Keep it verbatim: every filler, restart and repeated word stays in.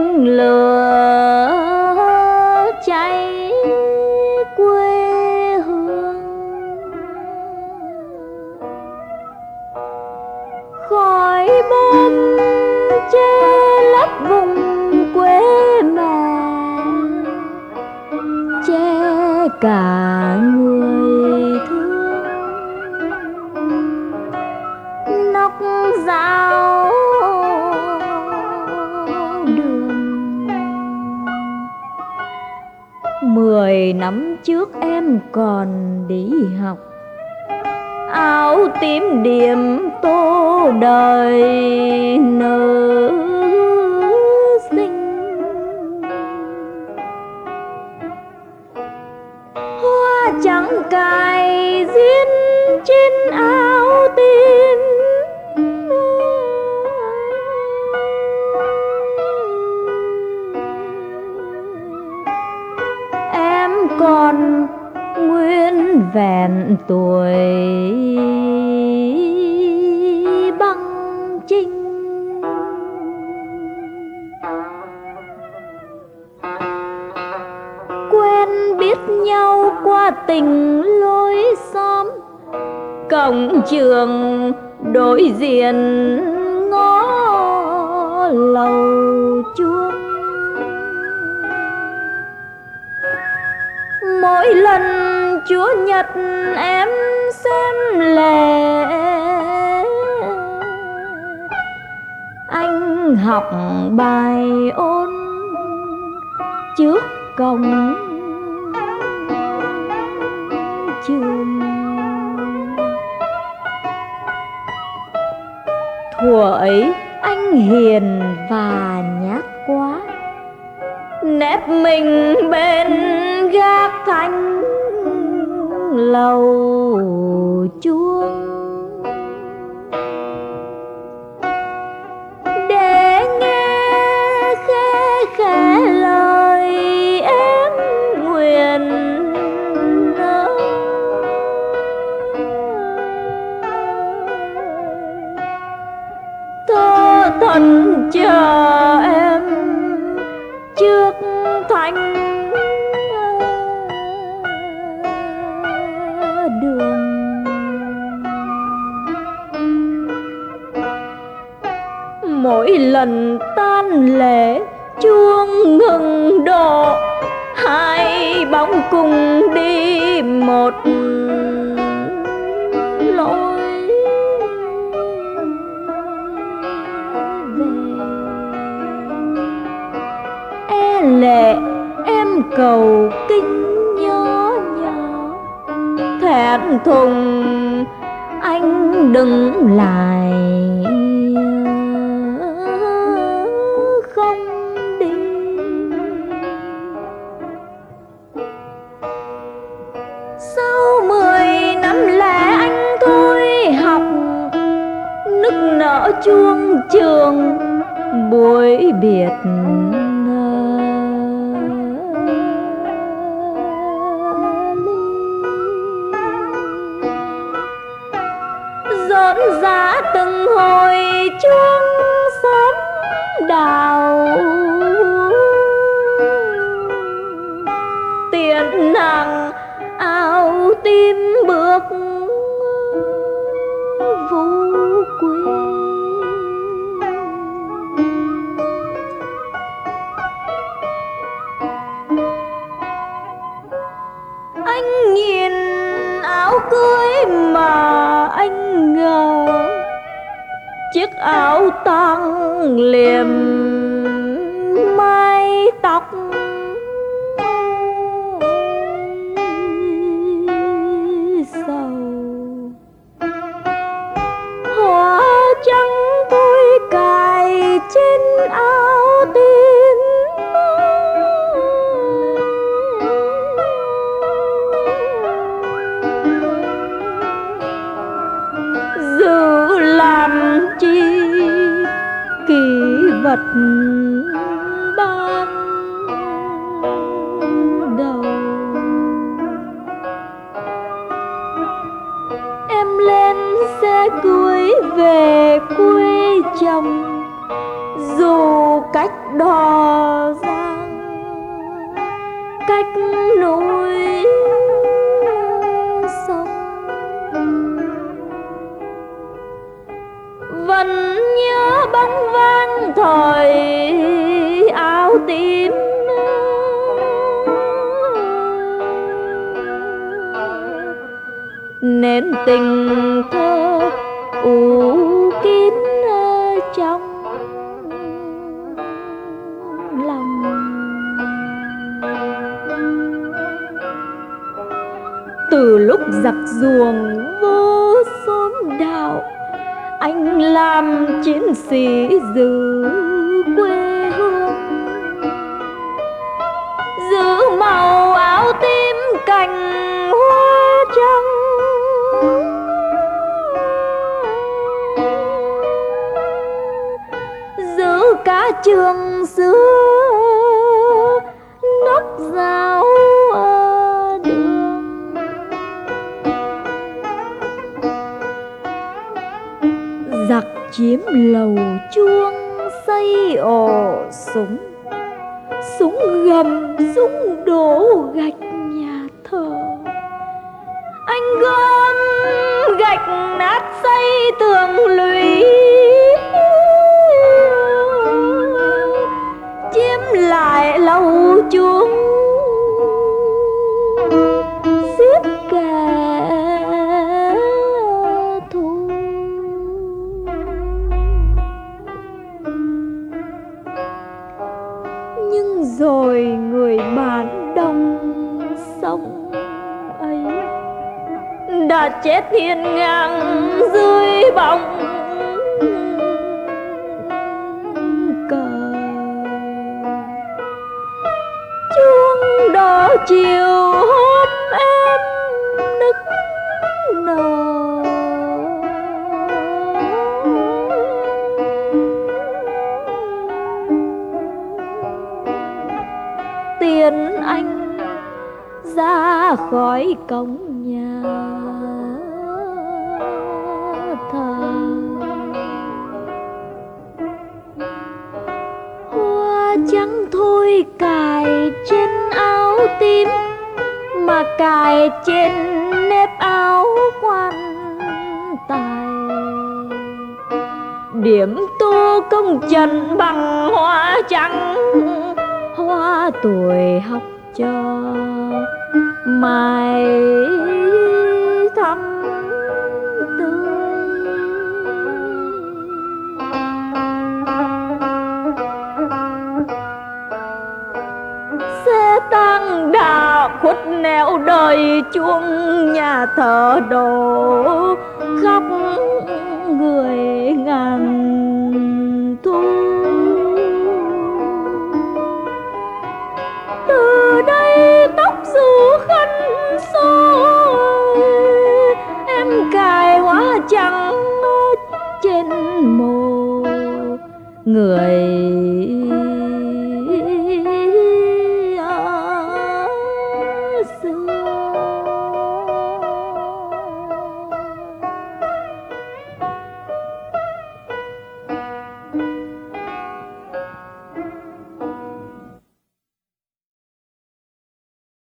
lửa cháy quê hương, khói bom che lấp vùng quê mẹ, che cả người thương. Nóc dao đường, mười năm trước em còn đi học, áo tím điểm tô đời nữ sinh. Hoa trắng cài diên trên áo tím, em còn nguyên vẹn tuổi băng chinh. Quen biết nhau qua tình lối xóm, cổng trường đối diện ngõ lầu chuông. Mỗi lần Chúa Nhật em xem lễ, anh học bài ôn trước cổng trường. Thuở ấy anh hiền và nhát quá, nép mình bên gác thanh lầu chuông, để nghe khẽ khẽ lời em nguyện ơi. Thơ thần chờ em trước thanh đường. Mỗi lần tan lễ chuông ngừng đổ, hai bóng cùng đi một lối về. E lệ em cầu kinh nhỏ nhỏ, thẹn thùng anh đứng lại không đi. Sau mười năm lẻ anh thôi học, nức nở chuông trường buổi biệt. Rộn rã từng hồi chuông sớm đào, tiền nàng áo tím bước vũ quy. Anh nhìn áo cưới mà anh ngờ, chiếc áo tang liềm mái tóc sầu. Hoa trắng tôi cài trên áo tím, giữ làm chi kỷ vật ban đầu. Em lên xe cưới về quê chồng, dù cách đò giang cách núi sông. Vẫn nhớ bóng vang thời áo tím, nên tình thơ u kín trong lòng. Từ lúc giặc ruồng vô xóm đạo, anh làm chiến sĩ giữ quê hương, giữ màu áo tím cành hoa trắng, giữ cả trường xưa nóc giáo ở đường. Giặc chiếm lầu chuông xây ổ súng, súng gầm súng đổ gạch nhà thờ. Anh gom gạch nát xây tường lũy, chiếm lại lầu chuông giết kẻ thù. Nhưng rồi người bạn đồng sông ấy đã chết hiên ngang dưới bóng cờ. Chuông đỏ chiều hôm em nức nở, tiền anh ra khỏi cổng nhà thờ. Hoa trắng thôi cài trên áo tím, mà cài trên nếp áo quan tài. Điểm tô công trần bằng hoa trắng, hoa tuổi học trò mai thắm tươi. Xe tăng đã khuất nẻo đời, chuông nhà thờ đổ khóc người ngàn thu. Từ đây tóc dù khăn xôi, em cài hoa trắng trên mồ người